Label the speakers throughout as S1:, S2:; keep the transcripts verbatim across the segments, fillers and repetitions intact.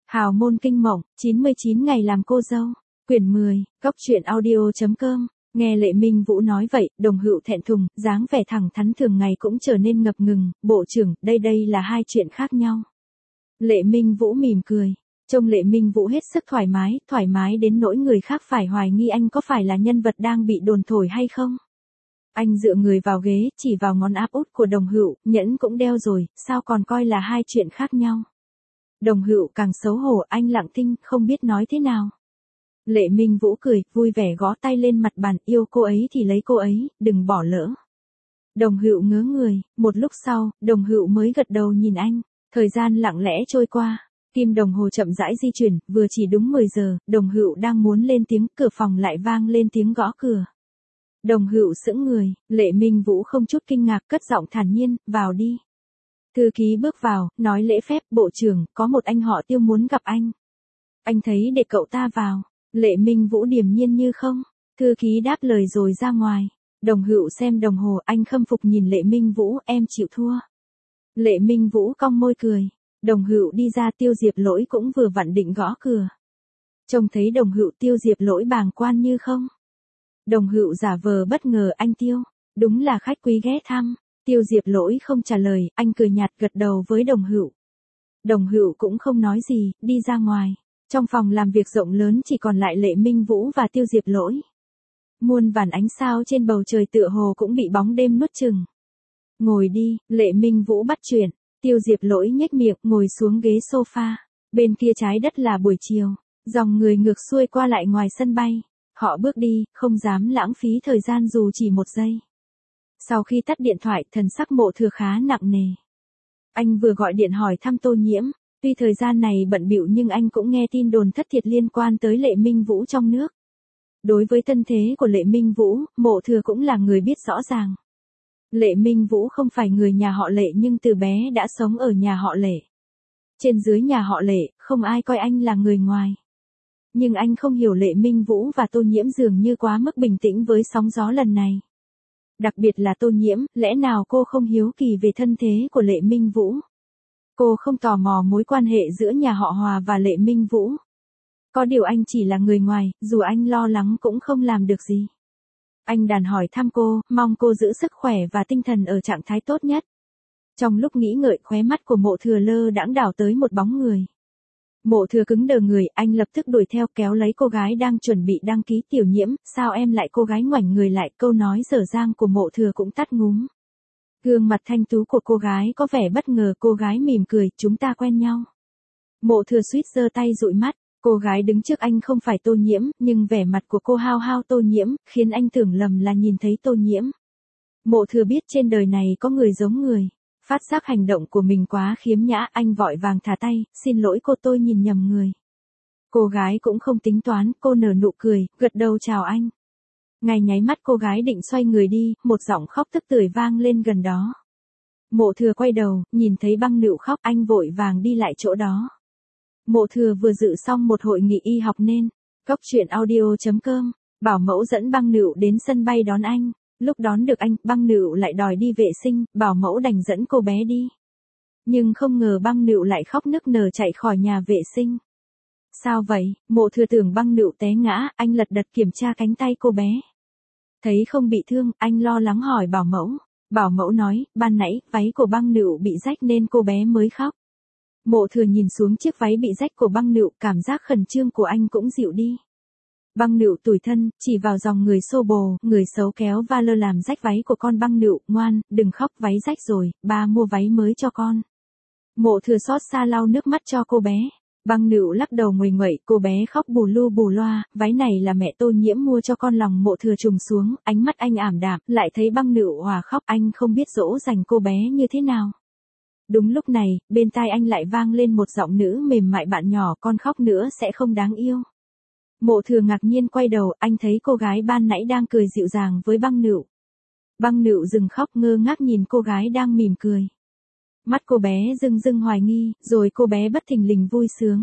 S1: Hào môn kinh mộng, chín mươi chín ngày làm cô dâu. Quyển mười, Cốc truyện audio.com. Nghe Lệ Minh Vũ nói vậy, Đồng Hựu thẹn thùng, dáng vẻ thẳng thắn thường ngày cũng trở nên ngập ngừng. Bộ trưởng, đây đây là hai chuyện khác nhau. Lệ Minh Vũ mỉm cười. Trông Lệ Minh Vũ hết sức thoải mái, thoải mái đến nỗi người khác phải hoài nghi anh có phải là nhân vật đang bị đồn thổi hay không. Anh dựa người vào ghế, chỉ vào ngón áp út của Đồng Hựu, nhẫn cũng đeo rồi, sao còn coi là hai chuyện khác nhau. Đồng Hựu càng xấu hổ, anh lặng thinh, không biết nói thế nào. Lệ Minh Vũ cười, vui vẻ gõ tay lên mặt bàn, yêu cô ấy thì lấy cô ấy, đừng bỏ lỡ. Đồng Hựu ngớ người, một lúc sau, Đồng Hựu mới gật đầu nhìn anh. Thời gian lặng lẽ trôi qua, kim đồng hồ chậm rãi di chuyển, vừa chỉ đúng mười giờ, Đồng Hựu đang muốn lên tiếng, cửa phòng lại vang lên tiếng gõ cửa. Đồng Hựu sững người, Lệ Minh Vũ không chút kinh ngạc, cất giọng thản nhiên, vào đi. Thư ký bước vào, nói lễ phép, bộ trưởng, có một anh họ Tiêu muốn gặp anh. Anh thấy để cậu ta vào. Lệ Minh Vũ điềm nhiên như không. Thư ký đáp lời rồi ra ngoài. Đồng Hựu xem đồng hồ, anh khâm phục nhìn Lệ Minh Vũ, em chịu thua. Lệ Minh Vũ cong môi cười. Đồng Hựu đi ra, Tiêu Diệp Lỗi cũng vừa vặn định gõ cửa. Trông thấy Đồng Hựu, Tiêu Diệp Lỗi bàng quan như không. Đồng Hựu giả vờ bất ngờ, anh Tiêu, đúng là khách quý ghé thăm. Tiêu Diệp Lỗi không trả lời, anh cười nhạt gật đầu với Đồng Hựu. Đồng Hựu cũng không nói gì, đi ra ngoài. Trong phòng làm việc rộng lớn chỉ còn lại Lệ Minh Vũ và Tiêu Diệp Lỗi. Muôn vàn ánh sao trên bầu trời tựa hồ cũng bị bóng đêm nuốt chửng. Ngồi đi, Lệ Minh Vũ bắt chuyện. Tiêu Diệp Lỗi nhếch miệng, ngồi xuống ghế sofa. Bên kia trái đất là buổi chiều. Dòng người ngược xuôi qua lại ngoài sân bay. Họ bước đi, không dám lãng phí thời gian dù chỉ một giây. Sau khi tắt điện thoại, thần sắc Mộ Thừa khá nặng nề. Anh vừa gọi điện hỏi thăm Tô Nhiễm. Tuy thời gian này bận bịu nhưng anh cũng nghe tin đồn thất thiệt liên quan tới Lệ Minh Vũ trong nước. Đối với thân thế của Lệ Minh Vũ, Mộ Thừa cũng là người biết rõ ràng. Lệ Minh Vũ không phải người nhà họ Lệ nhưng từ bé đã sống ở nhà họ Lệ. Trên dưới nhà họ Lệ, không ai coi anh là người ngoài. Nhưng anh không hiểu Lệ Minh Vũ và Tô Nhiễm dường như quá mức bình tĩnh với sóng gió lần này. Đặc biệt là Tô Nhiễm, lẽ nào cô không hiếu kỳ về thân thế của Lệ Minh Vũ? Cô không tò mò mối quan hệ giữa nhà họ Hòa và Lệ Minh Vũ. Có điều anh chỉ là người ngoài, dù anh lo lắng cũng không làm được gì. Anh đàn hỏi thăm cô, mong cô giữ sức khỏe và tinh thần ở trạng thái tốt nhất. Trong lúc nghĩ ngợi, khóe mắt của Mộ Thừa lơ đãng đảo tới một bóng người. Mộ Thừa cứng đờ người, anh lập tức đuổi theo kéo lấy cô gái đang chuẩn bị đăng ký. Tiểu Nhiễm, sao em lại? Cô gái ngoảnh người lại, câu nói dở dang của Mộ Thừa cũng tắt ngúm. Gương mặt thanh tú của cô gái có vẻ bất ngờ, cô gái mỉm cười, chúng ta quen nhau. Mộ Thừa suýt giơ tay dụi mắt, cô gái đứng trước anh không phải Tô Nhiễm, nhưng vẻ mặt của cô hao hao Tô Nhiễm, khiến anh tưởng lầm là nhìn thấy Tô Nhiễm. Mộ Thừa biết trên đời này có người giống người. Phát giác hành động của mình quá khiếm nhã, anh vội vàng thả tay, xin lỗi cô, tôi nhìn nhầm người. Cô gái cũng không tính toán, cô nở nụ cười, gật đầu chào anh. Ngay nháy mắt cô gái định xoay người đi, một giọng khóc tức tưởi vang lên gần đó. Mộ Thừa quay đầu, nhìn thấy Băng Nựu khóc, anh vội vàng đi lại chỗ đó. Mộ Thừa vừa dự xong một hội nghị y học nên, Cốc truyện audio.com, bảo mẫu dẫn Băng Nựu đến sân bay đón anh. Lúc đón được anh, Băng Nựu lại đòi đi vệ sinh, bảo mẫu đành dẫn cô bé đi. Nhưng không ngờ Băng Nựu lại khóc nức nở chạy khỏi nhà vệ sinh. Sao vậy? Mộ Thừa tưởng Băng Nựu té ngã, anh lật đật kiểm tra cánh tay cô bé. Thấy không bị thương, anh lo lắng hỏi bảo mẫu. Bảo mẫu nói, ban nãy, váy của Băng Nựu bị rách nên cô bé mới khóc. Mộ Thừa nhìn xuống chiếc váy bị rách của Băng Nựu, cảm giác khẩn trương của anh cũng dịu đi. Băng Nựu tủi thân, chỉ vào dòng người xô bồ, người xấu kéo va lơ làm rách váy của con. Băng Nựu, ngoan, đừng khóc, váy rách rồi, ba mua váy mới cho con. Mộ Thừa xót xa lau nước mắt cho cô bé. Băng Nựu lắc đầu nguầy nguậy, cô bé khóc bù lu bù loa, váy này là mẹ Tô Nhiễm mua cho con. Lòng Mộ Thừa trùng xuống, ánh mắt anh ảm đạm, lại thấy Băng Nựu hòa khóc, anh không biết dỗ dành cô bé như thế nào. Đúng lúc này, bên tai anh lại vang lên một giọng nữ mềm mại, bạn nhỏ, con khóc nữa sẽ không đáng yêu. Mộ Thừa ngạc nhiên quay đầu, anh thấy cô gái ban nãy đang cười dịu dàng với Băng Nựu. Băng Nựu dừng khóc, ngơ ngác nhìn cô gái đang mỉm cười. Mắt cô bé rưng rưng hoài nghi, rồi cô bé bất thình lình vui sướng.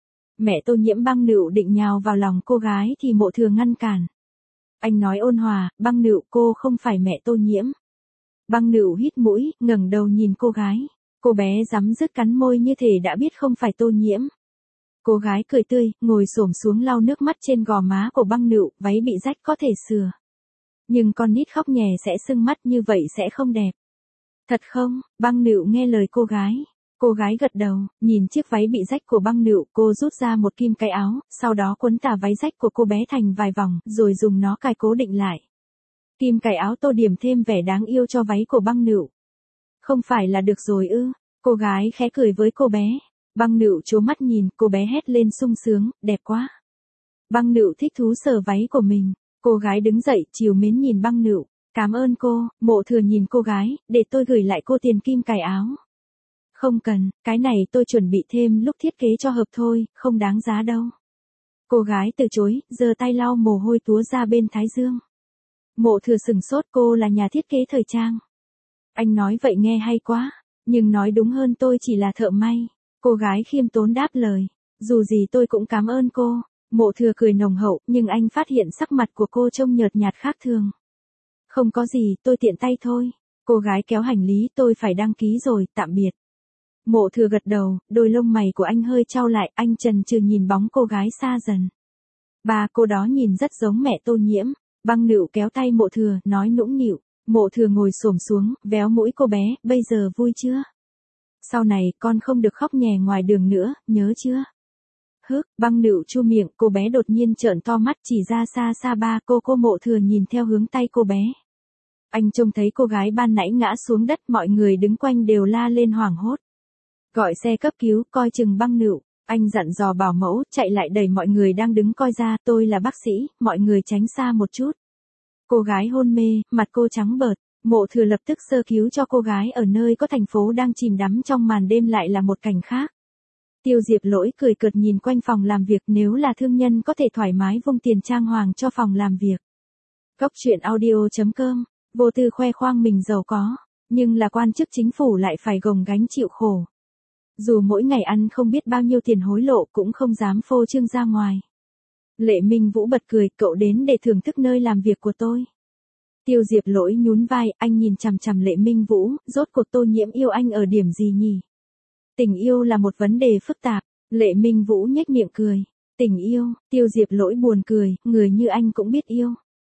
S1: Mẹ Tô Nhiễm. Băng Nựu định nhào vào lòng cô gái thì Mộ Thừa ngăn cản. Anh nói ôn hòa, Băng Nựu, cô không phải mẹ Tô Nhiễm. Băng Nựu hít mũi, ngẩng đầu nhìn cô gái. Cô bé rắm rứt cắn môi như thể đã biết không phải Tô Nhiễm. Cô gái cười tươi, ngồi xổm xuống lau nước mắt trên gò má của băng nựu, váy bị rách có thể sửa. Nhưng con nít khóc nhè sẽ sưng mắt như vậy sẽ không đẹp. Thật không? Băng nựu nghe lời cô gái. Cô gái gật đầu, nhìn chiếc váy bị rách của băng nựu, cô rút ra một kim cái áo, sau đó quấn tà váy rách của cô bé thành vài vòng, rồi dùng nó cài cố định lại. Kim cài áo tô điểm thêm vẻ đáng yêu cho váy của băng nựu. Không phải là được rồi ư? Cô gái khẽ cười với cô bé. Băng nựu trố mắt nhìn, cô bé hét lên sung sướng, đẹp quá. Băng nựu thích thú sờ váy của mình. Cô gái đứng dậy, trìu mến nhìn băng nựu. Cảm ơn cô. Mộ Thừa nhìn cô gái, để tôi gửi lại cô tiền kim cài áo. Không cần, cái này tôi chuẩn bị thêm lúc thiết kế cho hợp thôi, không đáng giá đâu. Cô gái từ chối, giơ tay lau mồ hôi túa ra bên thái dương. Mộ Thừa sửng sốt, cô là nhà thiết kế thời trang. Anh nói vậy nghe hay quá, nhưng nói đúng hơn tôi chỉ là thợ may. Cô gái khiêm tốn đáp lời, dù gì tôi cũng cảm ơn cô. Mộ Thừa cười nồng hậu, nhưng anh phát hiện sắc mặt của cô trông nhợt nhạt khác thường. Không có gì, tôi tiện tay thôi. Cô gái kéo hành lý, tôi phải đăng ký rồi, tạm biệt. Mộ Thừa gật đầu, đôi lông mày của anh hơi chau lại, anh chần chừ nhìn bóng cô gái xa dần. Bà cô đó nhìn rất giống mẹ Tô Nhiễm. Băng nựu kéo tay Mộ Thừa, nói nũng nịu. Mộ Thừa ngồi xổm xuống, véo mũi cô bé, bây giờ vui chưa? Sau này con không được khóc nhè ngoài đường nữa, nhớ chưa? Hức, băng nựu chu miệng, cô bé đột nhiên trợn to mắt chỉ ra xa xa ba cô cô Mộ Thừa nhìn theo hướng tay cô bé. Anh trông thấy cô gái ban nãy ngã xuống đất, mọi người đứng quanh đều la lên hoảng hốt. Gọi xe cấp cứu, coi chừng băng nựu. Anh dặn dò bảo mẫu, chạy lại đẩy mọi người đang đứng coi ra, tôi là bác sĩ, mọi người tránh xa một chút. Cô gái hôn mê, mặt cô trắng bợt. Mộ Thừa lập tức sơ cứu cho cô gái ở nơi có thành phố đang chìm đắm trong màn đêm lại là một cảnh khác. Tiêu Diệp Lỗi cười cợt nhìn quanh phòng làm việc, nếu là thương nhân có thể thoải mái vung tiền trang hoàng cho phòng làm việc. Góc truyện audio chấm com, vô tư khoe khoang mình giàu có, nhưng là quan chức chính phủ lại phải gồng gánh chịu khổ. Dù mỗi ngày ăn không biết bao nhiêu tiền hối lộ cũng không dám phô trương ra ngoài. Lệ Minh Vũ bật cười, cậu đến để thưởng thức nơi làm việc của tôi. Tiêu Diệp Lỗi nhún vai, anh nhìn chằm chằm Lệ Minh Vũ, rốt cuộc Tô Nhiễm yêu anh ở điểm gì nhỉ? Tình yêu là một vấn đề phức tạp. Lệ Minh Vũ nhếch miệng cười. Tình yêu, Tiêu Diệp Lỗi buồn cười, người như anh cũng biết yêu.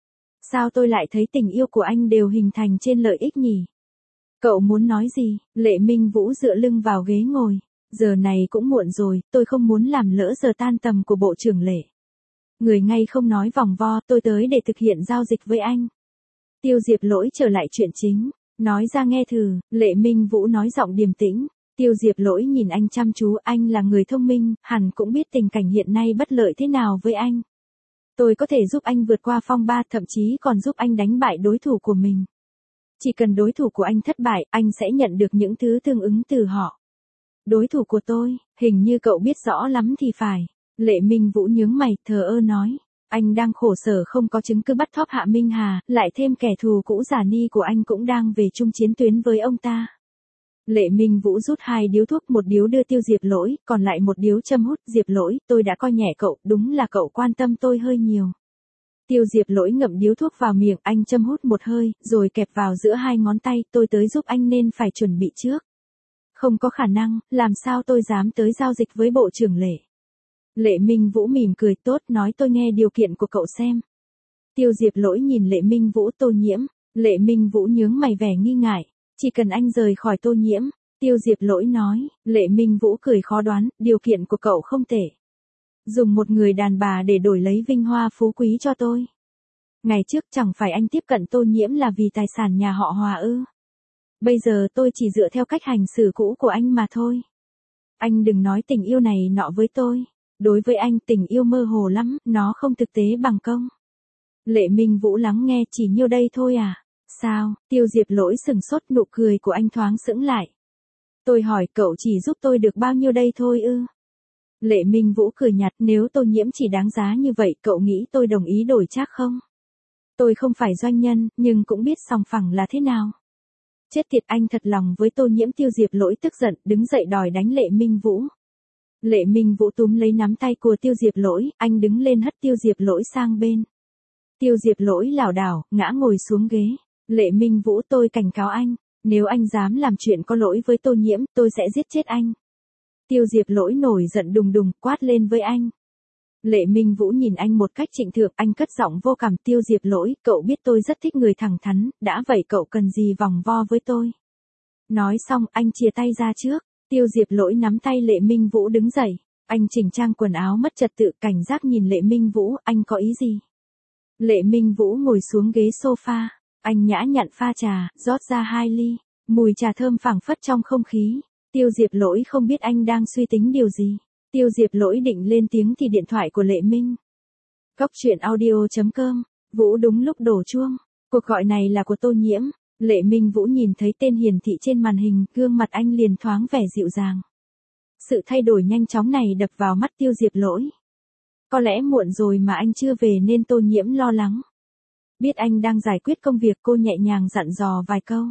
S1: Sao tôi lại thấy tình yêu của anh đều hình thành trên lợi ích nhỉ? Cậu muốn nói gì? Lệ Minh Vũ dựa lưng vào ghế ngồi. Giờ này cũng muộn rồi, tôi không muốn làm lỡ giờ tan tầm của Bộ trưởng Lệ. Người ngay không nói vòng vo, tôi tới để thực hiện giao dịch với anh. Tiêu Diệp Lỗi trở lại chuyện chính. Nói ra nghe thử, Lệ Minh Vũ nói giọng điềm tĩnh. Tiêu Diệp Lỗi nhìn anh chăm chú, anh là người thông minh, hẳn cũng biết tình cảnh hiện nay bất lợi thế nào với anh. Tôi có thể giúp anh vượt qua phong ba, thậm chí còn giúp anh đánh bại đối thủ của mình. Chỉ cần đối thủ của anh thất bại, anh sẽ nhận được những thứ tương ứng từ họ. Đối thủ của tôi, hình như cậu biết rõ lắm thì phải. Lệ Minh Vũ nhướng mày, thờ ơ nói. Anh đang khổ sở không có chứng cứ bắt thóp Hạ Minh Hà, lại thêm kẻ thù cũ giả ni của anh cũng đang về chung chiến tuyến với ông ta. Lệ Minh Vũ rút hai điếu thuốc, một điếu đưa Tiêu Diệp Lỗi, còn lại một điếu châm hút. Diệp Lỗi, tôi đã coi nhẹ cậu, đúng là cậu quan tâm tôi hơi nhiều. Tiêu Diệp Lỗi ngậm điếu thuốc vào miệng, anh châm hút một hơi, rồi kẹp vào giữa hai ngón tay, tôi tới giúp anh nên phải chuẩn bị trước. Không có khả năng, làm sao tôi dám tới giao dịch với Bộ trưởng Lệ. Lệ Minh Vũ mỉm cười, tốt, nói tôi nghe điều kiện của cậu xem. Tiêu Diệp Lỗi nhìn Lệ Minh Vũ. Tô Nhiễm. Lệ Minh Vũ nhướng mày vẻ nghi ngại. Chỉ cần anh rời khỏi Tô Nhiễm. Tiêu Diệp Lỗi nói. Lệ Minh Vũ cười khó đoán, điều kiện của cậu không tệ. Dùng một người đàn bà để đổi lấy vinh hoa phú quý cho tôi. Ngày trước chẳng phải anh tiếp cận Tô Nhiễm là vì tài sản nhà họ Hòa ư? Bây giờ tôi chỉ dựa theo cách hành xử cũ của anh mà thôi. Anh đừng nói tình yêu này nọ với tôi. Đối với anh tình yêu mơ hồ lắm, nó không thực tế bằng công. Lệ Minh Vũ lắng nghe, chỉ nhiêu đây thôi à? Sao? Tiêu Diệp Lỗi sừng sốt, nụ cười của anh thoáng sững lại. Tôi hỏi cậu chỉ giúp tôi được bao nhiêu đây thôi ư? Lệ Minh Vũ cười nhạt, nếu Tô Nhiễm chỉ đáng giá như vậy cậu nghĩ tôi đồng ý đổi chắc không? Tôi không phải doanh nhân, nhưng cũng biết sòng phẳng là thế nào. Chết tiệt, anh thật lòng với Tô Nhiễm. Tiêu Diệp Lỗi tức giận, đứng dậy đòi đánh Lệ Minh Vũ. Lệ Minh Vũ túm lấy nắm tay của Tiêu Diệp Lỗi, anh đứng lên hất Tiêu Diệp Lỗi sang bên. Tiêu Diệp Lỗi lảo đảo, ngã ngồi xuống ghế. Lệ Minh Vũ, tôi cảnh cáo anh, nếu anh dám làm chuyện có lỗi với Tô Nhiễm, tôi sẽ giết chết anh. Tiêu Diệp Lỗi nổi giận đùng đùng, quát lên với anh. Lệ Minh Vũ nhìn anh một cách trịnh thượng, anh cất giọng vô cảm, Tiêu Diệp Lỗi, cậu biết tôi rất thích người thẳng thắn, đã vậy cậu cần gì vòng vo với tôi. Nói xong, anh chìa tay ra trước, Tiêu Diệp Lỗi nắm tay Lệ Minh Vũ đứng dậy, anh chỉnh trang quần áo mất trật tự, cảnh giác nhìn Lệ Minh Vũ, anh có ý gì? Lệ Minh Vũ ngồi xuống ghế sofa, anh nhã nhặn pha trà, rót ra hai ly, mùi trà thơm phảng phất trong không khí. Tiêu Diệp Lỗi không biết anh đang suy tính điều gì. Tiêu Diệp Lỗi định lên tiếng thì điện thoại của Lệ Minh. Cốc truyện audio chấm com, Vũ đúng lúc đổ chuông. Cuộc gọi này là của Tô Nhiễm. Lệ Minh Vũ nhìn thấy tên hiển thị trên màn hình, gương mặt anh liền thoáng vẻ dịu dàng. Sự thay đổi nhanh chóng này đập vào mắt Tiêu Diệp Lỗi. Có lẽ muộn rồi mà anh chưa về nên Tô Nhiễm lo lắng. Biết anh đang giải quyết công việc, cô nhẹ nhàng dặn dò vài câu.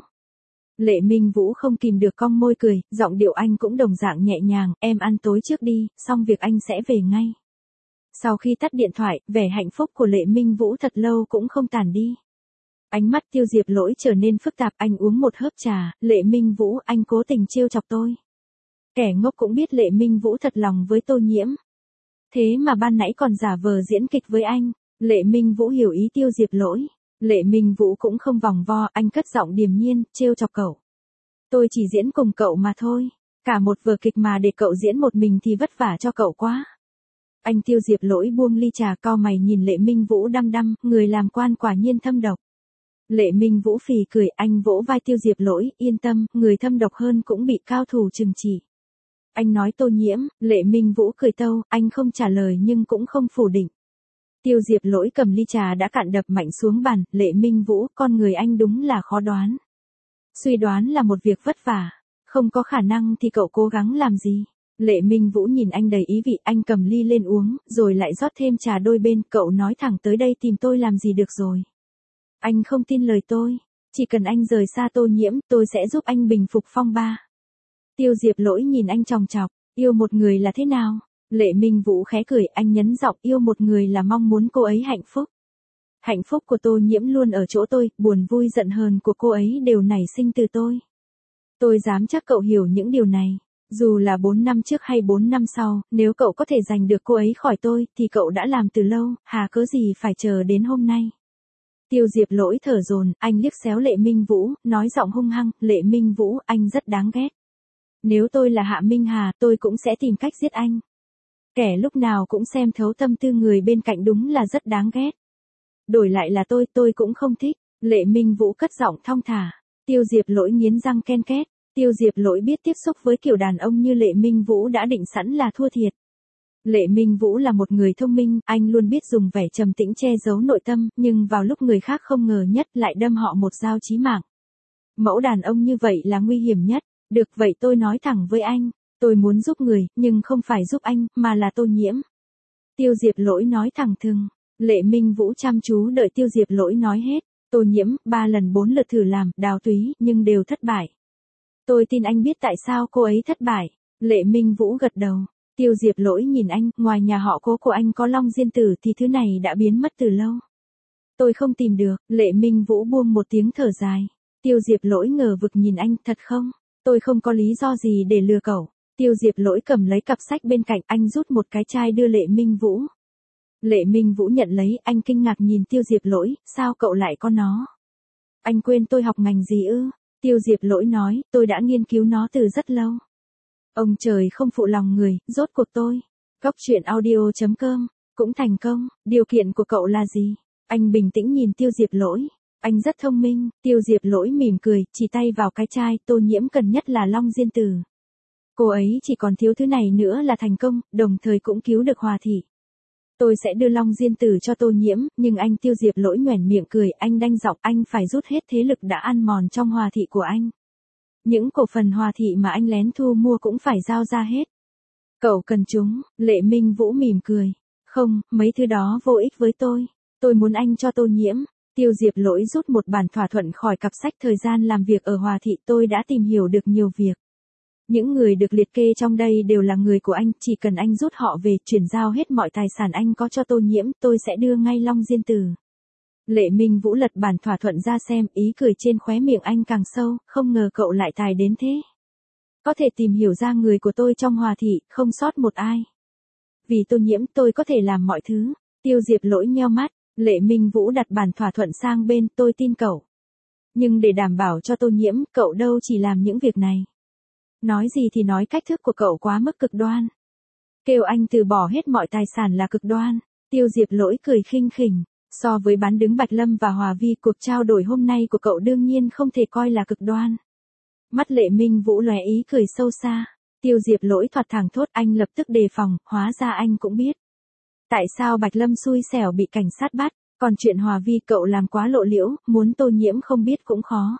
S1: Lệ Minh Vũ không kìm được cong môi cười, giọng điệu anh cũng đồng dạng nhẹ nhàng, em ăn tối trước đi, xong việc anh sẽ về ngay. Sau khi tắt điện thoại, vẻ hạnh phúc của Lệ Minh Vũ thật lâu cũng không tàn đi. Ánh mắt Tiêu Diệp Lỗi trở nên phức tạp, anh uống một hớp trà, Lệ Minh Vũ, anh cố tình trêu chọc tôi. Kẻ ngốc cũng biết Lệ Minh Vũ thật lòng với Tô Nhiễm. Thế mà ban nãy còn giả vờ diễn kịch với anh. Lệ Minh Vũ hiểu ý Tiêu Diệp Lỗi. Lệ Minh Vũ cũng không vòng vo, anh cất giọng điềm nhiên, trêu chọc cậu. Tôi chỉ diễn cùng cậu mà thôi. Cả một vở kịch mà để cậu diễn một mình thì vất vả cho cậu quá. Anh Tiêu Diệp Lỗi buông ly trà, cau mày nhìn Lệ Minh Vũ đăm đăm, người làm quan quả nhiên thâm độc. Lệ Minh Vũ phì cười, anh vỗ vai Tiêu Diệp Lỗi, yên tâm, người thâm độc hơn cũng bị cao thủ trừng trị. Anh nói Tô Nhiễm, Lệ Minh Vũ cười tâu, anh không trả lời nhưng cũng không phủ định. Tiêu Diệp Lỗi cầm ly trà đã cạn đập mạnh xuống bàn, Lệ Minh Vũ, con người anh đúng là khó đoán. Suy đoán là một việc vất vả, không có khả năng thì cậu cố gắng làm gì? Lệ Minh Vũ nhìn anh đầy ý vị, anh cầm ly lên uống, rồi lại rót thêm trà đôi bên, cậu nói thẳng tới đây tìm tôi làm gì được rồi. Anh không tin lời tôi, chỉ cần anh rời xa Tô Nhiễm, tôi sẽ giúp anh bình phục phong ba. Tiêu Diệp Lỗi nhìn anh chòng chọc, yêu một người là thế nào? Lệ Minh Vũ khẽ cười, anh nhấn giọng, yêu một người là mong muốn cô ấy hạnh phúc. Hạnh phúc của Tô Nhiễm luôn ở chỗ tôi, buồn vui giận hờn của cô ấy đều nảy sinh từ tôi. Tôi dám chắc cậu hiểu những điều này. Dù là bốn năm trước hay bốn năm sau, nếu cậu có thể giành được cô ấy khỏi tôi, thì cậu đã làm từ lâu, hà cớ gì phải chờ đến hôm nay. Tiêu Diệp Lỗi thở dồn, anh liếc xéo Lệ Minh Vũ, nói giọng hung hăng, Lệ Minh Vũ, anh rất đáng ghét. Nếu tôi là Hạ Minh Hà, tôi cũng sẽ tìm cách giết anh. Kẻ lúc nào cũng xem thấu tâm tư người bên cạnh đúng là rất đáng ghét. Đổi lại là tôi, tôi cũng không thích. Lệ Minh Vũ cất giọng thong thả. Tiêu Diệp Lỗi nghiến răng ken két. Tiêu Diệp Lỗi biết tiếp xúc với kiểu đàn ông như Lệ Minh Vũ đã định sẵn là thua thiệt. Lệ Minh Vũ là một người thông minh, anh luôn biết dùng vẻ trầm tĩnh che giấu nội tâm, nhưng vào lúc người khác không ngờ nhất lại đâm họ một dao chí mạng. Mẫu đàn ông như vậy là nguy hiểm nhất. Được vậy tôi nói thẳng với anh, tôi muốn giúp người, nhưng không phải giúp anh, mà là Tô Nhiễm. Tiêu Diệp Lỗi nói thẳng thừng. Lệ Minh Vũ chăm chú đợi Tiêu Diệp Lỗi nói hết. Tô Nhiễm, ba lần bốn lượt thử làm, đào túy, nhưng đều thất bại. Tôi tin anh biết tại sao cô ấy thất bại. Lệ Minh Vũ gật đầu. Tiêu Diệp Lỗi nhìn anh, ngoài nhà họ Cố của anh có Long Diên Tử thì thứ này đã biến mất từ lâu. Tôi không tìm được. Lệ Minh Vũ buông một tiếng thở dài. Tiêu Diệp Lỗi ngờ vực nhìn anh, thật không? Tôi không có lý do gì để lừa cậu. Tiêu Diệp Lỗi cầm lấy cặp sách bên cạnh, anh rút một cái chai đưa Lệ Minh Vũ. Lệ Minh Vũ nhận lấy, anh kinh ngạc nhìn Tiêu Diệp Lỗi, sao cậu lại có nó? Anh quên tôi học ngành gì ư? Tiêu Diệp Lỗi nói, tôi đã nghiên cứu nó từ rất lâu. Ông trời không phụ lòng người, rốt cuộc tôi. Cốc truyện audio chấm com, cũng thành công, điều kiện của cậu là gì? Anh bình tĩnh nhìn Tiêu Diệp Lỗi. Anh rất thông minh, Tiêu Diệp Lỗi mỉm cười, chỉ tay vào cái chai, Tô Nhiễm cần nhất là Long Diên Tử. Cô ấy chỉ còn thiếu thứ này nữa là thành công, đồng thời cũng cứu được Hòa Thị. Tôi sẽ đưa Long Diên Tử cho Tô Nhiễm, nhưng anh Tiêu Diệp Lỗi nhoẻn miệng cười, anh đanh giọng, anh phải rút hết thế lực đã ăn mòn trong Hòa Thị của anh. Những cổ phần Hòa Thị mà anh lén thu mua cũng phải giao ra hết. Cậu cần chúng, Lệ Minh Vũ mỉm cười. Không, mấy thứ đó vô ích với tôi. Tôi muốn anh cho Tô Nhiễm. Tiêu Diệp Lỗi rút một bản thỏa thuận khỏi cặp sách thời gian làm việc ở Hòa Thị, tôi đã tìm hiểu được nhiều việc. Những người được liệt kê trong đây đều là người của anh, chỉ cần anh rút họ về, chuyển giao hết mọi tài sản anh có cho Tô Nhiễm, tôi sẽ đưa ngay Long Diên Tử. Lệ Minh Vũ lật bản thỏa thuận ra xem, ý cười trên khóe miệng anh càng sâu, không ngờ cậu lại tài đến thế. Có thể tìm hiểu ra người của tôi trong Hòa thị, không sót một ai. Vì Tô Nhiễm tôi có thể làm mọi thứ. Tiêu Diệp Lỗi nheo mắt, Lệ Minh Vũ đặt bản thỏa thuận sang bên, tôi tin cậu. Nhưng để đảm bảo cho Tô Nhiễm, cậu đâu chỉ làm những việc này. Nói gì thì nói, cách thức của cậu quá mức cực đoan. Kêu anh từ bỏ hết mọi tài sản là cực đoan. Tiêu Diệp Lỗi cười khinh khỉnh. So với bán đứng Bạch Lâm và Hòa Vi, cuộc trao đổi hôm nay của cậu đương nhiên không thể coi là cực đoan. Mắt Lệ Minh Vũ lóe ý cười sâu xa. Tiêu Diệp Lỗi thoạt thẳng thốt, anh lập tức đề phòng, hóa ra anh cũng biết. Tại sao Bạch Lâm xui xẻo bị cảnh sát bắt, còn chuyện Hòa Vi cậu làm quá lộ liễu, muốn Tô Nhiễm không biết cũng khó.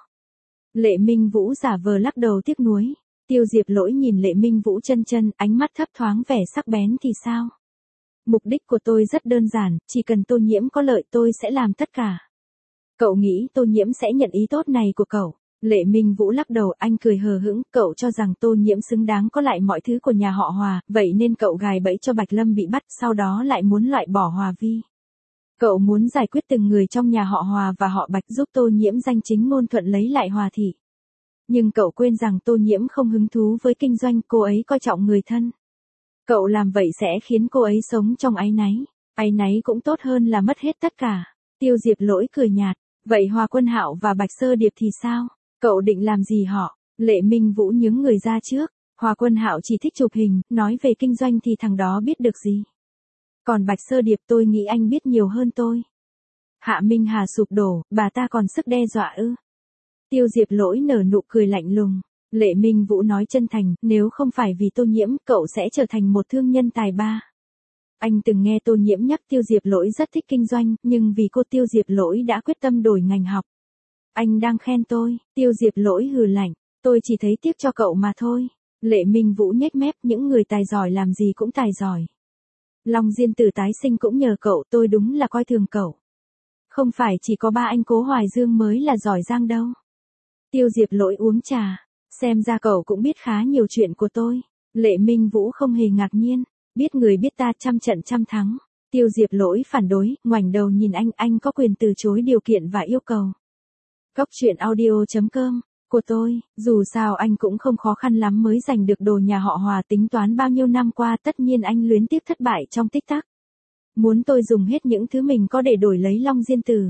S1: Lệ Minh Vũ giả vờ lắc đầu tiếc nuối. Tiêu Diệp Lỗi nhìn Lệ Minh Vũ chân chân, ánh mắt thấp thoáng vẻ sắc bén thì sao? Mục đích của tôi rất đơn giản, chỉ cần Tô Nhiễm có lợi tôi sẽ làm tất cả. Cậu nghĩ Tô Nhiễm sẽ nhận ý tốt này của cậu? Lệ Minh Vũ lắc đầu, anh cười hờ hững, cậu cho rằng Tô Nhiễm xứng đáng có lại mọi thứ của nhà họ Hòa, vậy nên cậu gài bẫy cho Bạch Lâm bị bắt, sau đó lại muốn loại bỏ Hòa Vi. Cậu muốn giải quyết từng người trong nhà họ Hòa và họ Bạch, giúp Tô Nhiễm danh chính ngôn thuận lấy lại Hòa thị. Nhưng cậu quên rằng Tô Nhiễm không hứng thú với kinh doanh, cô ấy coi trọng người thân. Cậu làm vậy sẽ khiến cô ấy sống trong áy náy. Áy náy cũng tốt hơn là mất hết tất cả. Tiêu Diệp Lỗi cười nhạt. Vậy Hòa Quân Hạo và Bạch Sơ Điệp thì sao? Cậu định làm gì họ? Lệ Minh Vũ nhướng người ra trước. Hòa Quân Hạo chỉ thích chụp hình, nói về kinh doanh thì thằng đó biết được gì. Còn Bạch Sơ Điệp tôi nghĩ anh biết nhiều hơn tôi. Hạ Minh Hà sụp đổ, bà ta còn sức đe dọa ư? Tiêu Diệp Lỗi nở nụ cười lạnh lùng. Lệ Minh Vũ nói chân thành, nếu không phải vì Tô Nhiễm, cậu sẽ trở thành một thương nhân tài ba. Anh từng nghe Tô Nhiễm nhắc Tiêu Diệp Lỗi rất thích kinh doanh, nhưng vì cô Tiêu Diệp Lỗi đã quyết tâm đổi ngành học. Anh đang khen tôi. Tiêu Diệp Lỗi hừ lạnh, tôi chỉ thấy tiếc cho cậu mà thôi. Lệ Minh Vũ nhếch mép, những người tài giỏi làm gì cũng tài giỏi. Long Diên Tử tái sinh cũng nhờ cậu, tôi đúng là coi thường cậu. Không phải chỉ có ba anh Cố Hoài Dương mới là giỏi giang đâu. Tiêu Diệp Lỗi uống trà. Xem ra cậu cũng biết khá nhiều chuyện của tôi. Lệ Minh Vũ không hề ngạc nhiên. Biết người biết ta, trăm trận trăm thắng. Tiêu Diệp Lỗi phản đối, ngoảnh đầu nhìn anh, anh có quyền từ chối điều kiện và yêu cầu. Góc truyện audio chấm com, của tôi, dù sao anh cũng không khó khăn lắm mới giành được đồ nhà họ Hòa, tính toán bao nhiêu năm qua tất nhiên anh luyến tiếc thất bại trong tích tắc. Muốn tôi dùng hết những thứ mình có để đổi lấy Long Diên Tử.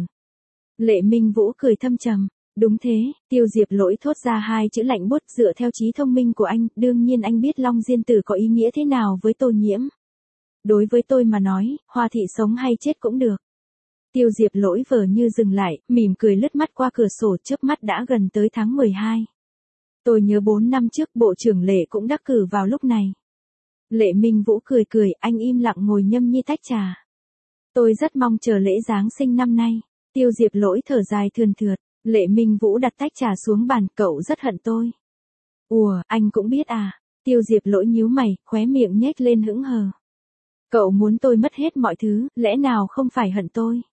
S1: Lệ Minh Vũ cười thâm trầm. Đúng thế, Tiêu Diệp Lỗi thốt ra hai chữ lạnh buốt, dựa theo trí thông minh của anh, đương nhiên anh biết Long Diên Tử có ý nghĩa thế nào với Tô Nhiễm. Đối với tôi mà nói, Hòa thị sống hay chết cũng được. Tiêu Diệp Lỗi vờ như dừng lại, mỉm cười lướt mắt qua cửa sổ, chớp mắt đã gần tới tháng mười hai. Tôi nhớ bốn năm trước Bộ trưởng Lệ cũng đắc cử vào lúc này. Lệ Minh Vũ cười cười, anh im lặng ngồi nhâm nhi tách trà. Tôi rất mong chờ lễ Giáng sinh năm nay. Tiêu Diệp Lỗi thở dài thườn thượt. Lệ Minh Vũ đặt tách trà xuống bàn, cậu rất hận tôi. Ủa, anh cũng biết à? Tiêu Diệp Lỗi nhíu mày, khóe miệng nhếch lên hững hờ. Cậu muốn tôi mất hết mọi thứ, lẽ nào không phải hận tôi?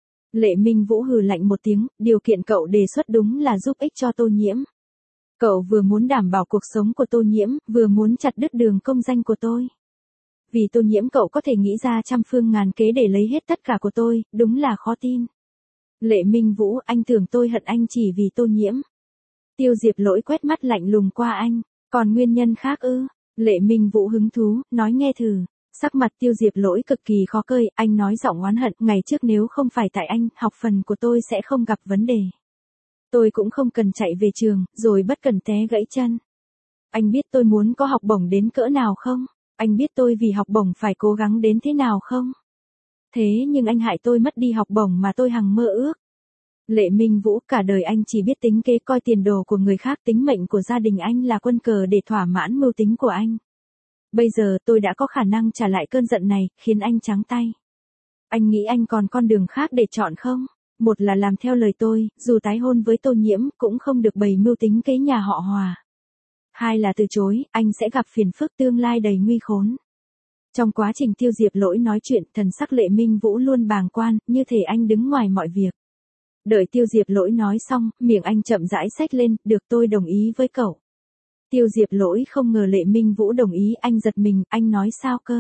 S1: Lệ Minh Vũ hừ lạnh một tiếng, điều kiện cậu đề xuất đúng là giúp ích cho Tô Nhiễm. Cậu vừa muốn đảm bảo cuộc sống của Tô Nhiễm, vừa muốn chặt đứt đường công danh của tôi. Vì Tô Nhiễm cậu có thể nghĩ ra trăm phương ngàn kế để lấy hết tất cả của tôi, đúng là khó tin. Lệ Minh Vũ, anh tưởng tôi hận anh chỉ vì Tô Nhiễm. Tiêu Diệp Lỗi quét mắt lạnh lùng qua anh, còn nguyên nhân khác ư? Lệ Minh Vũ hứng thú, nói nghe thử. Sắc mặt Tiêu Diệp Lỗi cực kỳ khó coi, anh nói giọng oán hận, ngày trước nếu không phải tại anh, học phần của tôi sẽ không gặp vấn đề. Tôi cũng không cần chạy về trường, rồi bất cần té gãy chân. Anh biết tôi muốn có học bổng đến cỡ nào không? Anh biết tôi vì học bổng phải cố gắng đến thế nào không? Thế nhưng anh hại tôi mất đi học bổng mà tôi hằng mơ ước. Lệ Minh Vũ, cả đời anh chỉ biết tính kế, coi tiền đồ của người khác, tính mệnh của gia đình anh là quân cờ để thỏa mãn mưu tính của anh. Bây giờ tôi đã có khả năng trả lại cơn giận này, khiến anh trắng tay. Anh nghĩ anh còn con đường khác để chọn không? Một là làm theo lời tôi, dù tái hôn với Tô Nhiễm, cũng không được bày mưu tính kế nhà họ Hòa. Hai là từ chối, anh sẽ gặp phiền phức, tương lai đầy nguy khốn. Trong quá trình Tiêu Diệp Lỗi nói chuyện, thần sắc Lệ Minh Vũ luôn bàng quan, như thể anh đứng ngoài mọi việc. Đợi Tiêu Diệp Lỗi nói xong, miệng anh chậm rãi xách lên, được, tôi đồng ý với cậu. Tiêu Diệp Lỗi không ngờ Lệ Minh Vũ đồng ý, anh giật mình, anh nói sao cơ?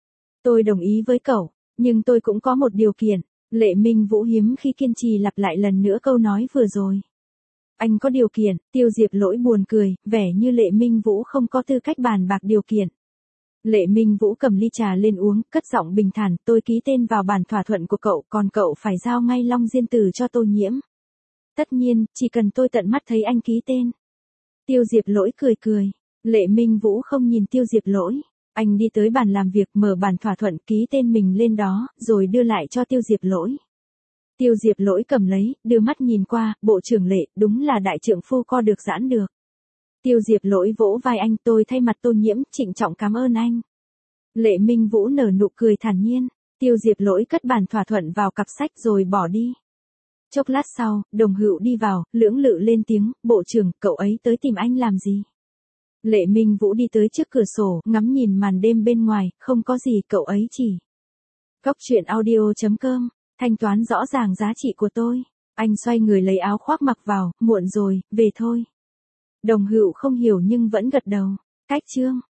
S1: Tôi đồng ý với cậu, nhưng tôi cũng có một điều kiện. Lệ Minh Vũ hiếm khi kiên trì lặp lại lần nữa câu nói vừa rồi. Anh có điều kiện, Tiêu Diệp Lỗi buồn cười, vẻ như Lệ Minh Vũ không có tư cách bàn bạc điều kiện. Lệ Minh Vũ cầm ly trà lên uống, cất giọng bình thản, tôi ký tên vào bản thỏa thuận của cậu, còn cậu phải giao ngay Long Diên Tử cho Tô Nhiễm. Tất nhiên, chỉ cần tôi tận mắt thấy anh ký tên. Tiêu Diệp Lỗi cười cười. Lệ Minh Vũ không nhìn Tiêu Diệp Lỗi. Anh đi tới bàn làm việc, mở bản thỏa thuận, ký tên mình lên đó, rồi đưa lại cho Tiêu Diệp Lỗi. Tiêu Diệp Lỗi cầm lấy, đưa mắt nhìn qua, bộ trưởng Lệ, đúng là đại trượng phu co được giãn được. Tiêu Diệp Lỗi vỗ vai anh, tôi thay mặt Tô Nhiễm, trịnh trọng cảm ơn anh. Lệ Minh Vũ nở nụ cười thản nhiên. Tiêu Diệp Lỗi cất bản thỏa thuận vào cặp sách rồi bỏ đi. Chốc lát sau, Đồng Hựu đi vào, lưỡng lự lên tiếng, bộ trưởng, cậu ấy tới tìm anh làm gì? Lệ Minh Vũ đi tới trước cửa sổ, ngắm nhìn màn đêm bên ngoài, không có gì, cậu ấy chỉ. Góc truyện audio chấm com, thanh toán rõ ràng giá trị của tôi. Anh xoay người lấy áo khoác mặc vào, muộn rồi, về thôi. Đồng Hựu không hiểu nhưng vẫn gật đầu. Cách chương.